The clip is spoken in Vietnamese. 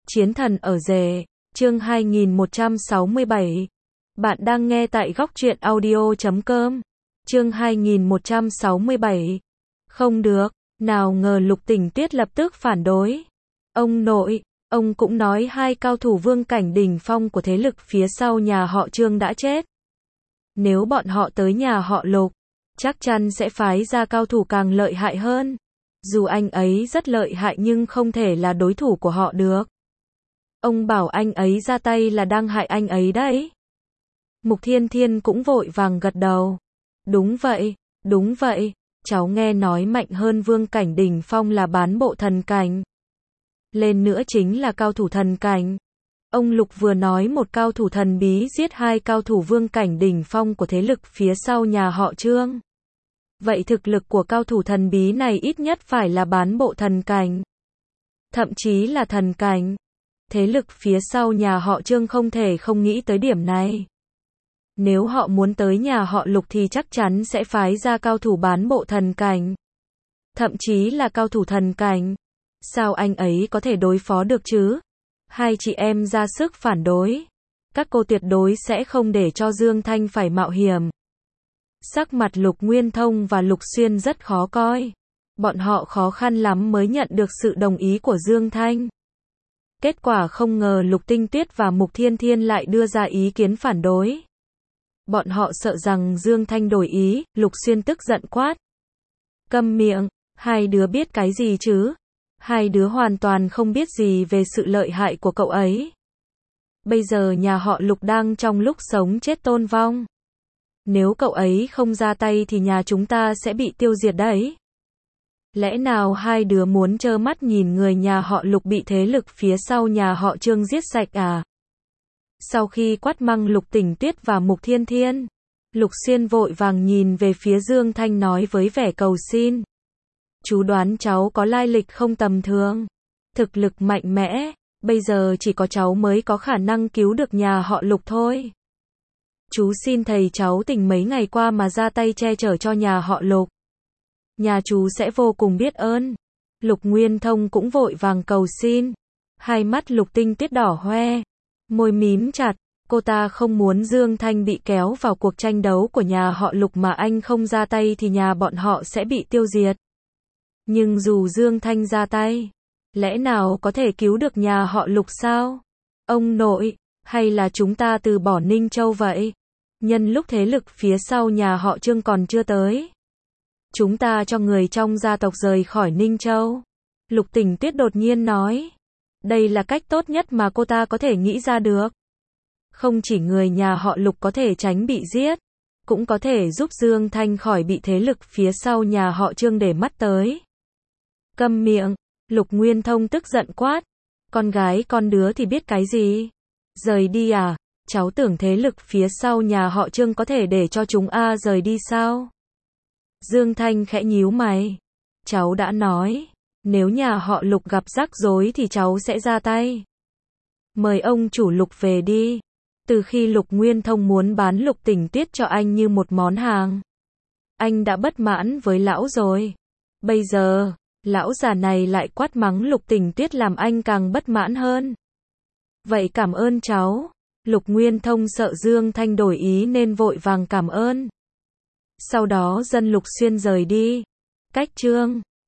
Chiến thần ở rể, chương 2167. Bạn đang nghe tại góc truyện audio.com. Chương 2167. Không được, nào ngờ Lục Tình Tuyết lập tức phản đối. Ông nội, ông cũng nói hai cao thủ vương cảnh đỉnh phong của thế lực phía sau nhà họ Trương đã chết. Nếu bọn họ tới nhà họ Lục, chắc chắn sẽ phái ra cao thủ càng lợi hại hơn. Dù anh ấy rất lợi hại nhưng không thể là đối thủ của họ được. Ông bảo anh ấy ra tay là đang hại anh ấy đấy. Mục Thiên Thiên cũng vội vàng gật đầu. Đúng vậy, cháu nghe nói mạnh hơn vương cảnh đỉnh phong là bán bộ thần cảnh. Lên nữa chính là cao thủ thần cảnh. Ông Lục vừa nói một cao thủ thần bí giết hai cao thủ vương cảnh đỉnh phong của thế lực phía sau nhà họ Trương. Vậy thực lực của cao thủ thần bí này ít nhất phải là bán bộ thần cảnh. Thậm chí là thần cảnh. Thế lực phía sau nhà họ Trương không thể không nghĩ tới điểm này. Nếu họ muốn tới nhà họ Lục thì chắc chắn sẽ phái ra cao thủ bán bộ thần cảnh. Thậm chí là cao thủ thần cảnh. Sao anh ấy có thể đối phó được chứ? Hai chị em ra sức phản đối. Các cô tuyệt đối sẽ không để cho Dương Thanh phải mạo hiểm. Sắc mặt Lục Nguyên Thông và Lục Xuyên rất khó coi. Bọn họ khó khăn lắm mới nhận được sự đồng ý của Dương Thanh. Kết quả không ngờ Lục Tinh Tuyết và Mục Thiên Thiên lại đưa ra ý kiến phản đối. Bọn họ sợ rằng Dương Thanh đổi ý, Lục Xuyên tức giận quát. Câm miệng, hai đứa biết cái gì chứ? Hai đứa hoàn toàn không biết gì về sự lợi hại của cậu ấy. Bây giờ nhà họ Lục đang trong lúc sống chết tôn vong. Nếu cậu ấy không ra tay thì nhà chúng ta sẽ bị tiêu diệt đấy. Lẽ nào hai đứa muốn trơ mắt nhìn người nhà họ Lục bị thế lực phía sau nhà họ Trương giết sạch à? Sau khi quát mắng Lục Tình Tuyết và Mục Thiên Thiên, Lục Xuyên vội vàng nhìn về phía Dương Thanh nói với vẻ cầu xin. Chú đoán cháu có lai lịch không tầm thường, thực lực mạnh mẽ, bây giờ chỉ có cháu mới có khả năng cứu được nhà họ Lục thôi. Chú xin thầy cháu tỉnh mấy ngày qua mà ra tay che chở cho nhà họ Lục. Nhà chú sẽ vô cùng biết ơn. Lục Nguyên Thông cũng vội vàng cầu xin. Hai mắt Lục Tinh Tuyết đỏ hoe, môi mím chặt, cô ta không muốn Dương Thanh bị kéo vào cuộc tranh đấu của nhà họ Lục mà anh không ra tay thì nhà bọn họ sẽ bị tiêu diệt. Nhưng dù Dương Thanh ra tay, lẽ nào có thể cứu được nhà họ Lục sao? Ông nội, hay là chúng ta từ bỏ Ninh Châu vậy? Nhân lúc thế lực phía sau nhà họ Trương còn chưa tới, chúng ta cho người trong gia tộc rời khỏi Ninh Châu. Lục Tình Tuyết đột nhiên nói. Đây là cách tốt nhất mà cô ta có thể nghĩ ra được. Không chỉ người nhà họ Lục có thể tránh bị giết, cũng có thể giúp Dương Thanh khỏi bị thế lực phía sau nhà họ Trương để mắt tới. Câm miệng, Lục Nguyên Thông tức giận quát. Con gái con đứa thì biết cái gì? Rời đi à? Cháu tưởng thế lực phía sau nhà họ Trương có thể để cho chúng rời đi sao? Dương Thanh khẽ nhíu mày. Cháu đã nói, nếu nhà họ Lục gặp rắc rối thì cháu sẽ ra tay. Mời ông chủ Lục về đi. Từ khi Lục Nguyên Thông muốn bán Lục Tình Tuyết cho anh như một món hàng, anh đã bất mãn với lão rồi. Bây giờ, lão già này lại quát mắng Lục Tình Tuyết làm anh càng bất mãn hơn. Vậy cảm ơn cháu. Lục Nguyên Thông sợ Dương Thanh đổi ý nên vội vàng cảm ơn. Sau đó dân Lục Xuyên rời đi. Cách Trương